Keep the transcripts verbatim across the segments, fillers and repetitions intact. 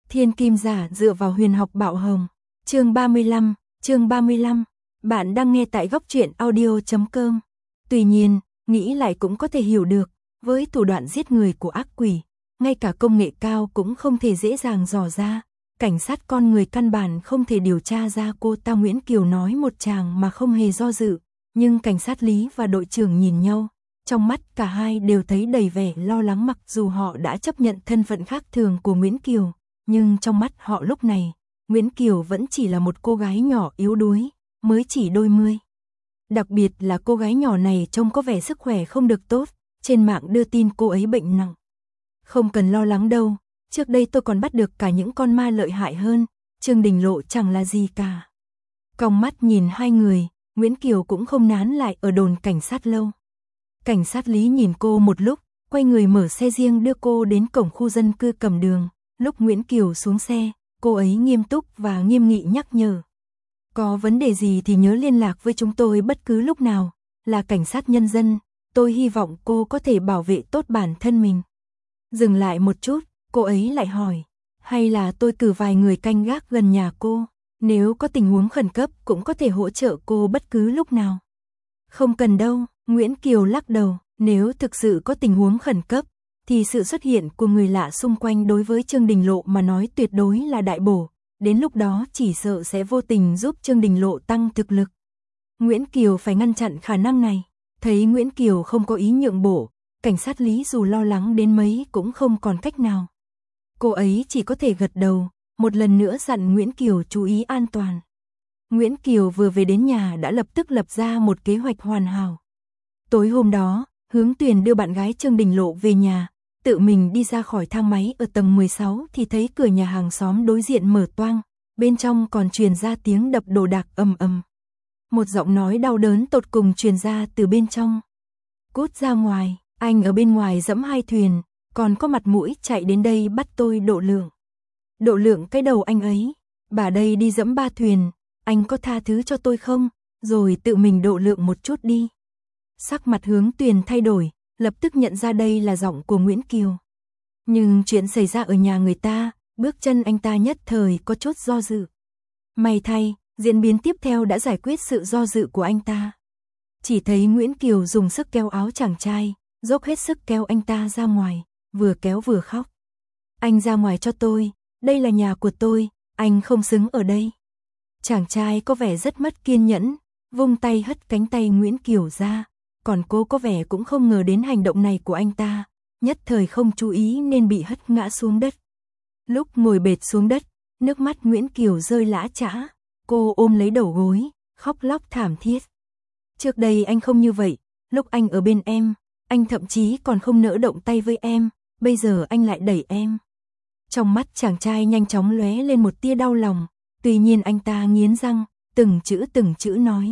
Thiên kim giả dựa vào huyền học Bạo Hồng. Chương ba mươi lăm, chương ba mươi lăm. Bạn đang nghe tại góc truyện audio chấm com. Tuy nhiên, nghĩ lại cũng có thể hiểu được, với thủ đoạn giết người của ác quỷ, ngay cả công nghệ cao cũng không thể dễ dàng dò ra. Cảnh sát con người căn bản không thể điều tra ra cô ta. Nguyễn Kiều nói một tràng mà không hề do dự, nhưng cảnh sát Lý và đội trưởng nhìn nhau, trong mắt cả hai đều thấy đầy vẻ lo lắng. Mặc dù họ đã chấp nhận thân phận khác thường của Nguyễn Kiều, nhưng trong mắt họ lúc này, Nguyễn Kiều vẫn chỉ là một cô gái nhỏ yếu đuối, mới chỉ đôi mươi. Đặc biệt là cô gái nhỏ này trông có vẻ sức khỏe không được tốt, trên mạng đưa tin cô ấy bệnh nặng. Không cần lo lắng đâu, trước đây tôi còn bắt được cả những con ma lợi hại hơn, Trương Đình Lộ chẳng là gì cả. Cong mắt nhìn hai người, Nguyễn Kiều cũng không nán lại ở đồn cảnh sát lâu. Cảnh sát Lý nhìn cô một lúc, quay người mở xe riêng đưa cô đến cổng khu dân cư Cẩm Đường. Lúc Nguyễn Kiều xuống xe, cô ấy nghiêm túc và nghiêm nghị nhắc nhở. Có vấn đề gì thì nhớ liên lạc với chúng tôi bất cứ lúc nào, là cảnh sát nhân dân, tôi hy vọng cô có thể bảo vệ tốt bản thân mình. Dừng lại một chút, cô ấy lại hỏi, hay là tôi cử vài người canh gác gần nhà cô, nếu có tình huống khẩn cấp cũng có thể hỗ trợ cô bất cứ lúc nào. Không cần đâu, Nguyễn Kiều lắc đầu, nếu thực sự có tình huống khẩn cấp, thì sự xuất hiện của người lạ xung quanh đối với Trương Đình Lộ mà nói tuyệt đối là đại bổ, đến lúc đó chỉ sợ sẽ vô tình giúp Trương Đình Lộ tăng thực lực. Nguyễn Kiều phải ngăn chặn khả năng này, thấy Nguyễn Kiều không có ý nhượng bộ, cảnh sát Lý dù lo lắng đến mấy cũng không còn cách nào. Cô ấy chỉ có thể gật đầu, một lần nữa dặn Nguyễn Kiều chú ý an toàn. Nguyễn Kiều vừa về đến nhà đã lập tức lập ra một kế hoạch hoàn hảo. Tối hôm đó, Hướng Tuyền đưa bạn gái Trương Đình Lộ về nhà, tự mình đi ra khỏi thang máy ở tầng mười sáu thì thấy cửa nhà hàng xóm đối diện mở toang, bên trong còn truyền ra tiếng đập đồ đạc ầm ầm. Một giọng nói đau đớn tột cùng truyền ra từ bên trong. Cút ra ngoài, anh ở bên ngoài dẫm hai thuyền, còn có mặt mũi chạy đến đây bắt tôi độ lượng. Độ lượng cái đầu anh ấy, bà đây đi dẫm ba thuyền, anh có tha thứ cho tôi không, rồi tự mình độ lượng một chút đi. Sắc mặt Hướng Tuyền thay đổi, lập tức nhận ra đây là giọng của Nguyễn Kiều. Nhưng chuyện xảy ra ở nhà người ta, bước chân anh ta nhất thời có chút do dự. May thay, diễn biến tiếp theo đã giải quyết sự do dự của anh ta. Chỉ thấy Nguyễn Kiều dùng sức kéo áo chàng trai, dốc hết sức kéo anh ta ra ngoài, vừa kéo vừa khóc. Anh ra ngoài cho tôi, đây là nhà của tôi, anh không xứng ở đây. Chàng trai có vẻ rất mất kiên nhẫn, vung tay hất cánh tay Nguyễn Kiều ra, còn cô có vẻ cũng không ngờ đến hành động này của anh ta, nhất thời không chú ý nên bị hất ngã xuống đất. Lúc ngồi bệt xuống đất, nước mắt Nguyễn Kiều rơi lã chã, cô ôm lấy đầu gối, khóc lóc thảm thiết. Trước đây anh không như vậy, lúc anh ở bên em, anh thậm chí còn không nỡ động tay với em, bây giờ anh lại đẩy em. Trong mắt chàng trai nhanh chóng lóe lên một tia đau lòng, tuy nhiên anh ta nghiến răng, từng chữ từng chữ nói.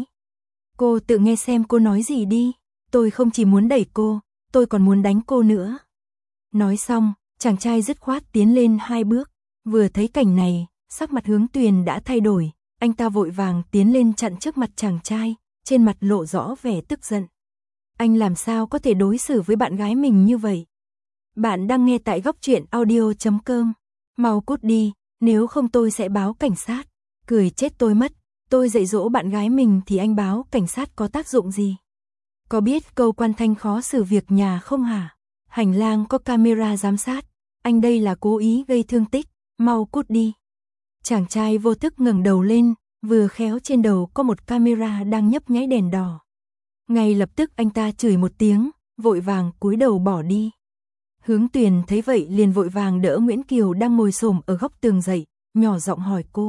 Cô tự nghe xem cô nói gì đi, tôi không chỉ muốn đẩy cô, tôi còn muốn đánh cô nữa. Nói xong, chàng trai dứt khoát tiến lên hai bước, vừa thấy cảnh này, sắc mặt Hướng Tuyền đã thay đổi, anh ta vội vàng tiến lên chặn trước mặt chàng trai, trên mặt lộ rõ vẻ tức giận. Anh làm sao có thể đối xử với bạn gái mình như vậy? Bạn đang nghe tại góc truyện audio chấm com. Mau cút đi, nếu không tôi sẽ báo cảnh sát. Cười chết tôi mất, tôi dạy dỗ bạn gái mình thì anh báo cảnh sát có tác dụng gì? Có biết câu Quan Thanh khó xử việc nhà không hả? Hành lang có camera giám sát, anh đây là cố ý gây thương tích, mau cút đi. Chàng trai vô thức ngẩng đầu lên, vừa khéo trên đầu có một camera đang nhấp nháy đèn đỏ. Ngay lập tức anh ta chửi một tiếng, vội vàng cúi đầu bỏ đi. Hướng Tuyền thấy vậy liền vội vàng đỡ Nguyễn Kiều đang ngồi xổm ở góc tường dậy, nhỏ giọng hỏi cô.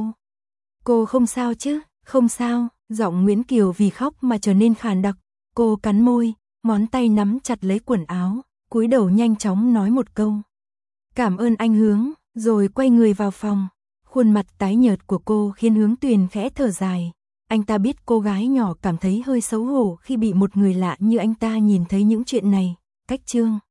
Cô không sao chứ? Không sao, giọng Nguyễn Kiều vì khóc mà trở nên khàn đặc. Cô cắn môi, ngón tay nắm chặt lấy quần áo, cúi đầu nhanh chóng nói một câu. Cảm ơn anh Hướng, rồi quay người vào phòng. Khuôn mặt tái nhợt của cô khiến Hướng Tuyền khẽ thở dài. Anh ta biết cô gái nhỏ cảm thấy hơi xấu hổ khi bị một người lạ như anh ta nhìn thấy những chuyện này. Cách chương